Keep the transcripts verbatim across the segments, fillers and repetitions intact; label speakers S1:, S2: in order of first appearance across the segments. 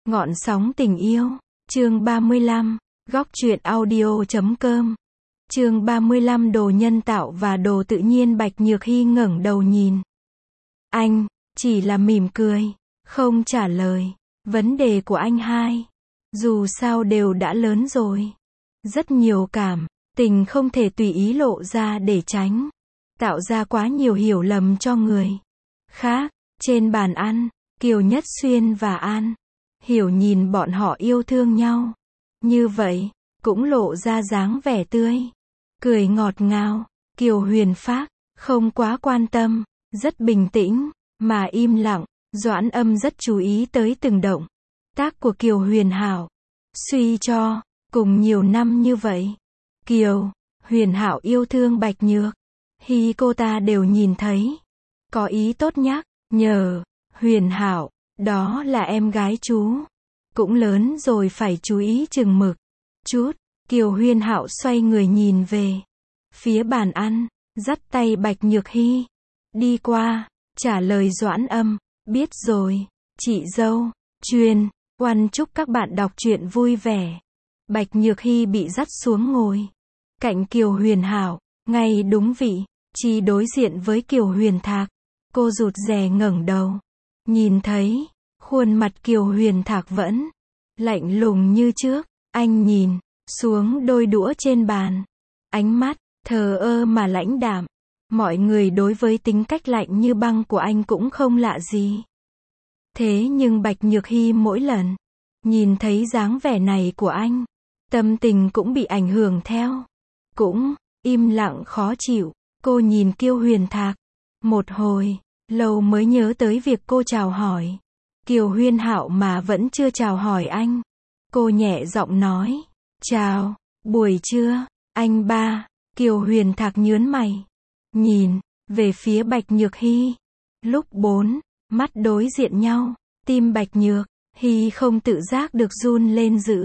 S1: Ngọn sóng tình yêu, chương ba mươi lăm, góc truyện audio chấm com. Chương ba mươi lăm đồ nhân tạo và đồ tự nhiên. Bạch Nhược Hy ngẩng đầu nhìn. Anh, chỉ là mỉm cười, không trả lời. Vấn đề của anh hai, dù sao đều đã lớn rồi. Rất nhiều cảm tình không thể tùy ý lộ ra để tránh tạo ra quá nhiều hiểu lầm cho người khác. Trên bàn ăn, Kiều Nhất Xuyên và An Hiểu nhìn bọn họ yêu thương nhau như vậy, cũng lộ ra dáng vẻ tươi cười ngọt ngào. Kiều Huyền Phác không quá quan tâm, rất bình tĩnh mà im lặng. Doãn Âm rất chú ý tới từng động tác của Kiều Huyền Hảo. Suy cho cùng nhiều năm như vậy, Kiều Huyền Hảo yêu thương Bạch Nhược Hy cô ta đều nhìn thấy. Có ý tốt nhắc nhở Huyền Hảo, đó là em gái chú, cũng lớn rồi phải chú ý chừng mực chút. Kiều Huyền Hảo xoay người nhìn về phía bàn ăn, dắt tay Bạch Nhược Hy đi qua, trả lời Doãn Âm, biết rồi, chị dâu. Truyền oan chúc các bạn đọc truyện vui vẻ. Bạch Nhược Hy bị dắt xuống ngồi cạnh Kiều Huyền Hảo, ngay đúng vị trí đối diện với Kiều Huyền Thạc. Cô rụt rè ngẩng đầu, nhìn thấy khuôn mặt Kiều Huyền Thạc vẫn lạnh lùng như trước. Anh nhìn xuống đôi đũa trên bàn, ánh mắt thờ ơ mà lãnh đạm. Mọi người đối với tính cách lạnh như băng của anh cũng không lạ gì. Thế nhưng Bạch Nhược Hy mỗi lần nhìn thấy dáng vẻ này của anh, tâm tình cũng bị ảnh hưởng theo, cũng im lặng khó chịu. Cô nhìn Kiều Huyền Thạc một hồi lâu mới nhớ tới việc cô chào hỏi Kiều Huyền Hảo mà vẫn chưa chào hỏi anh. Cô nhẹ giọng nói, chào, buổi trưa, anh ba. Kiều Huyền Thạc nhướng mày, nhìn về phía Bạch Nhược Hy. Lúc bốn mắt đối diện nhau, tim Bạch Nhược Hy không tự giác được run lên dữ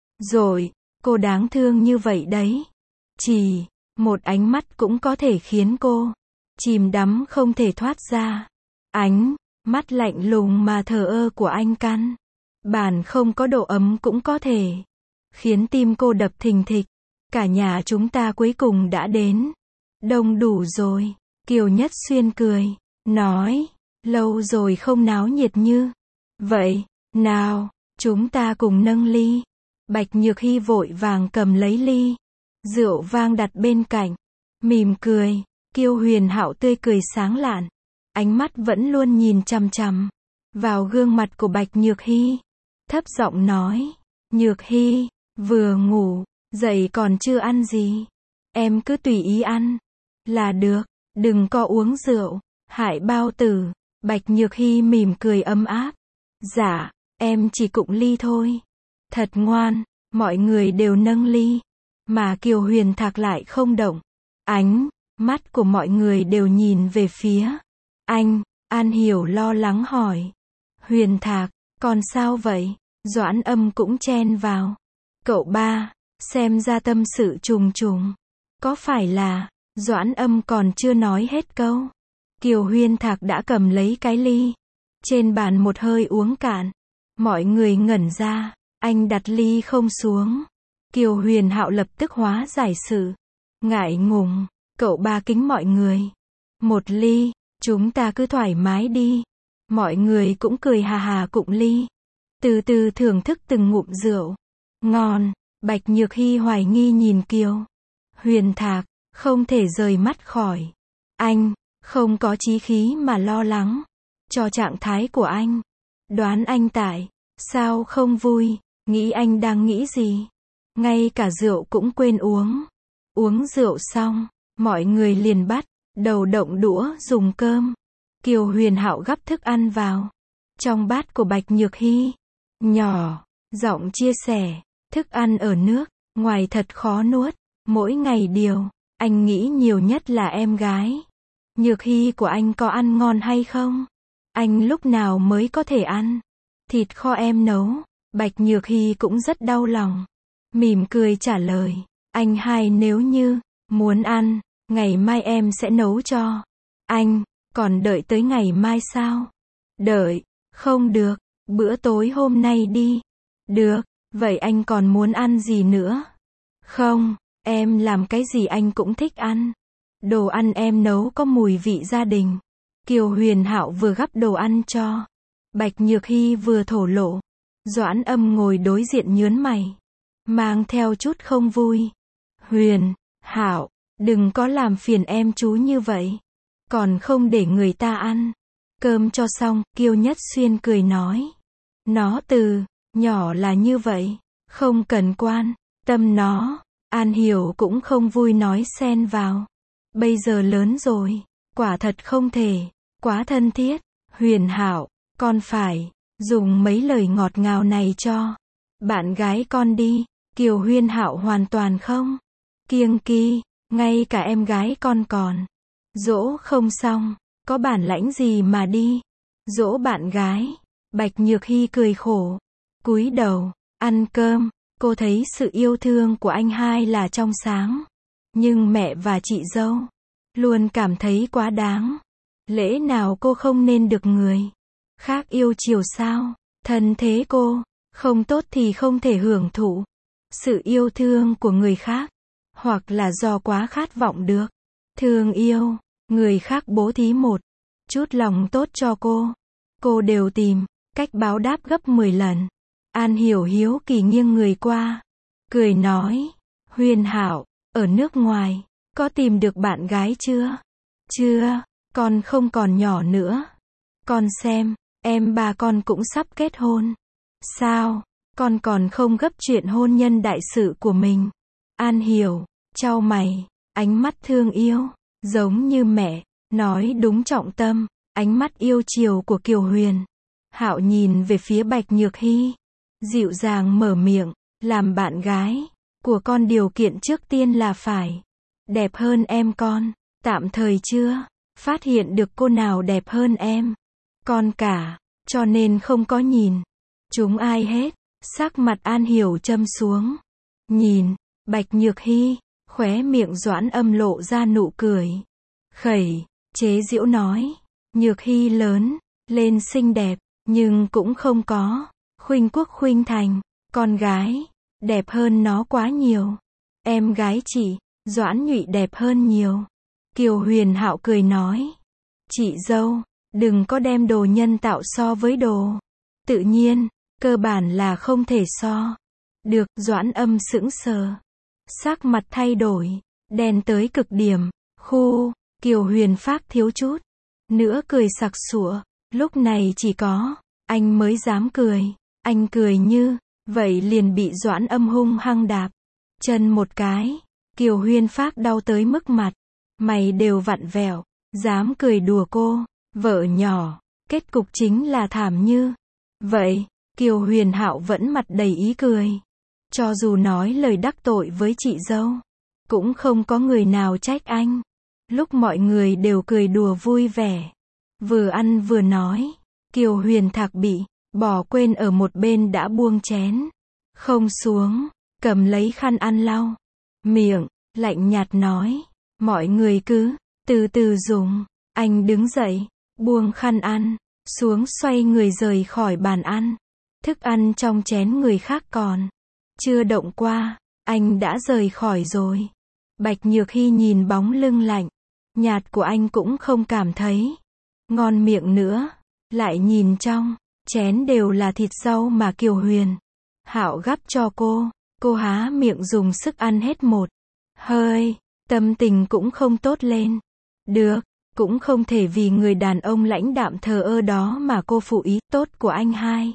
S1: rồi. Cô đáng thương như vậy đấy, chỉ một ánh mắt cũng có thể khiến cô chìm đắm không thể thoát ra. Ánh mắt lạnh lùng mà thờ ơ của anh căn bản không có độ ấm cũng có thể khiến tim cô đập thình thịch. Cả nhà chúng ta cuối cùng đã đến đông đủ rồi. Kiều Nhất Xuyên cười nói, lâu rồi không náo nhiệt như vậy, nào, chúng ta cùng nâng ly. Bạch Nhược Hy vội vàng cầm lấy ly rượu vang đặt bên cạnh, mỉm cười. Kiều Huyền Hảo tươi cười sáng lạn, ánh mắt vẫn luôn nhìn chằm chằm vào gương mặt của Bạch Nhược Hy, thấp giọng nói, Nhược Hy, vừa ngủ dậy còn chưa ăn gì, em cứ tùy ý ăn là được, đừng có uống rượu hại bao tử. Bạch Nhược Hy mỉm cười ấm áp, dạ, em chỉ cụng ly thôi. Thật ngoan. Mọi người đều nâng ly, mà Kiều Huyền Thạc lại không động. Ánh mắt của mọi người đều nhìn về phía anh. An Hiểu lo lắng hỏi, Huyền Thạc, còn sao vậy? Doãn Âm cũng chen vào, cậu ba, xem ra tâm sự trùng trùng. Có phải là? Doãn Âm còn chưa nói hết câu, Kiều Huyền Thạc đã cầm lấy cái ly trên bàn một hơi uống cạn. Mọi người ngẩn ra, anh đặt ly không xuống. Kiều Huyền Hạo lập tức hóa giải sự ngại ngùng, cậu ba kính mọi người một ly, chúng ta cứ thoải mái đi. Mọi người cũng cười hà hà cụng ly, từ từ thưởng thức từng ngụm rượu ngon. Bạch Nhược Hy hoài nghi nhìn Kiều Huyền Thạc, không thể rời mắt khỏi anh, không có chí khí mà lo lắng cho trạng thái của anh. Đoán anh tại sao không vui, nghĩ anh đang nghĩ gì, ngay cả rượu cũng quên uống. Uống rượu xong, mọi người liền bắt đầu động đũa dùng cơm. Kiều Huyền Hạo gắp thức ăn vào trong bát của Bạch Nhược Hy, nhỏ giọng chia sẻ, thức ăn ở nước ngoài thật khó nuốt. Mỗi ngày điều anh nghĩ nhiều nhất là em gái Nhược Hy của anh có ăn ngon hay không. Anh lúc nào mới có thể ăn thịt kho em nấu. Bạch Nhược Hy cũng rất đau lòng, mỉm cười trả lời, anh hai nếu như muốn ăn, ngày mai em sẽ nấu cho anh. Còn đợi tới ngày mai sao? Đợi, không được, Bữa tối hôm nay đi. Được, vậy anh còn muốn ăn gì nữa? Không, em làm cái gì anh cũng thích ăn. Đồ ăn em nấu có mùi vị gia đình. Kiều Huyền Hạo vừa gắp đồ ăn cho Bạch Nhược Hy vừa thổ lộ. Doãn Âm ngồi đối diện nhớn mày, mang theo chút không vui. Huyền Hạo, đừng có làm phiền em chú như vậy. Còn không để người ta ăn cơm cho xong, Kiều Nhất Xuyên cười nói. Nó từ nhỏ là như vậy, không cần quan tâm nó. An Hiểu cũng không vui nói xen vào. Bây giờ lớn rồi, quả thật không thể quá thân thiết. Huyền Hạo, con phải dùng mấy lời ngọt ngào này cho bạn gái con đi. Kiều Huyền Hạo hoàn toàn không kiêng kỵ, ngay cả em gái con còn dỗ không xong, có bản lãnh gì mà đi dỗ bạn gái. Bạch Nhược Hy cười khổ, cúi đầu ăn cơm. Cô thấy sự yêu thương của anh hai là trong sáng, nhưng mẹ và chị dâu luôn cảm thấy quá đáng. Lẽ nào cô không nên được người khác yêu chiều sao? Thân thế cô không tốt thì không thể hưởng thụ sự yêu thương của người khác, hoặc là do quá khát vọng được thương yêu người khác bố thí một chút lòng tốt cho cô. Cô đều tìm cách báo đáp gấp mười lần. An Hiểu hiếu kỳ nghiêng người qua, cười nói. Huyền Hạo, ở nước ngoài, có tìm được bạn gái chưa? Chưa, con không còn nhỏ nữa. Con xem, em ba con cũng sắp kết hôn. Sao, con còn không gấp chuyện hôn nhân đại sự của mình? An Hiểu chau mày, ánh mắt thương yêu, giống như mẹ, nói đúng trọng tâm. Ánh mắt yêu chiều của Kiều Huyền Hạo nhìn về phía Bạch Nhược Hy, dịu dàng mở miệng. Làm bạn gái của con điều kiện trước tiên là phải đẹp hơn em con. Tạm thời chưa phát hiện được cô nào đẹp hơn em con cả, cho nên không có nhìn chúng ai hết. Sắc mặt An Hiểu châm xuống, nhìn Bạch Nhược Hy, khóe miệng Doãn Âm lộ ra nụ cười khẩy, chế giễu nói. Nhược Hy lớn lên xinh đẹp, nhưng cũng không có khuynh quốc khuynh thành. Con gái đẹp hơn nó quá nhiều. Em gái chị Doãn Nhụy đẹp hơn nhiều. Kiều Huyền Hạo cười nói. Chị dâu, đừng có đem đồ nhân tạo so với đồ tự nhiên, cơ bản là không thể so được. Doãn Âm sững sờ, sắc mặt thay đổi, đen tới cực điểm. Khu, Kiều Huyền Phác thiếu chút nữa cười sặc sụa. Lúc này chỉ có anh mới dám cười. Anh cười như vậy liền bị Doãn Âm hung hăng đạp chân một cái. Kiều Huyền Phác đau tới mức mặt mày đều vặn vẹo. Dám cười đùa cô vợ nhỏ, kết cục chính là thảm như vậy. Kiều Huyền Hạo vẫn mặt đầy ý cười. Cho dù nói lời đắc tội với chị dâu, cũng không có người nào trách anh. Lúc mọi người đều cười đùa vui vẻ, vừa ăn vừa nói, Kiều Huyền Thạc bị bỏ quên ở một bên đã buông chén không xuống, cầm lấy khăn ăn lau miệng, lạnh nhạt nói. Mọi người cứ từ từ dùng. Anh đứng dậy, buông khăn ăn xuống, xoay người rời khỏi bàn ăn. Thức ăn trong chén người khác còn chưa động qua, anh đã rời khỏi rồi. Bạch Nhược Hy nhìn bóng lưng lạnh nhạt của anh cũng không cảm thấy ngon miệng nữa. Lại nhìn trong chén đều là thịt rau mà Kiều Huyền Hạo gắp cho cô. Cô há miệng dùng sức ăn hết một hơi, tâm tình cũng không tốt lên được. Cũng không thể vì người đàn ông lãnh đạm thờ ơ đó mà cô phụ ý tốt của anh hai.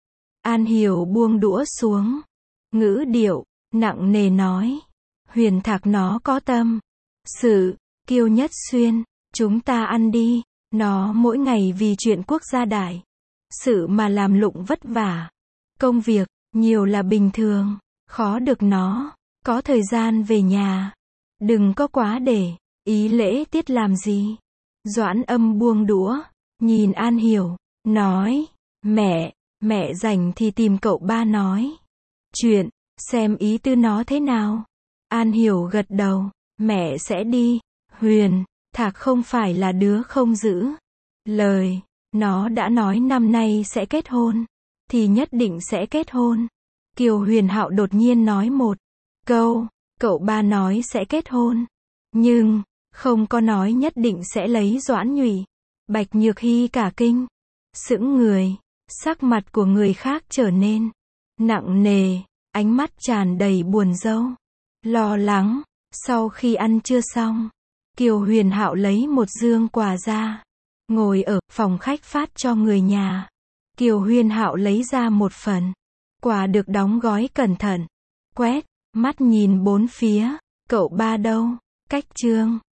S1: An Hiểu buông đũa xuống, ngữ điệu nặng nề nói. Huyền Thạc nó có tâm sự. Kiều Nhất Xuyên, chúng ta ăn đi. Nó mỗi ngày vì chuyện quốc gia đại sự mà làm lụng vất vả. Công việc nhiều là bình thường, khó được nó có thời gian về nhà. Đừng có quá để ý lễ tiết làm gì. Doãn Âm buông đũa, nhìn An Hiểu, nói. Mẹ, mẹ rảnh thì tìm cậu ba nói chuyện, xem ý tư nó thế nào. An Hiểu gật đầu. Mẹ sẽ đi. Huyền Thạc không phải là đứa không giữ lời. Nó đã nói năm nay sẽ kết hôn. thì nhất định sẽ kết hôn. Kiều Huyền Hạo đột nhiên nói một câu, cậu ba nói sẽ kết hôn, nhưng không có nói nhất định sẽ lấy Doãn Nhụy. Bạch Nhược Hy cả kinh, sững người, sắc mặt của người khác trở nên nặng nề, ánh mắt tràn đầy buồn rầu, lo lắng. Sau khi ăn trưa xong, Kiều Huyền Hạo lấy một dương quà ra, ngồi ở phòng khách phát cho người nhà. Kiều Huyền Hạo lấy ra một phần quà được đóng gói cẩn thận, quét mắt nhìn bốn phía, cậu ba đâu? Cách Trương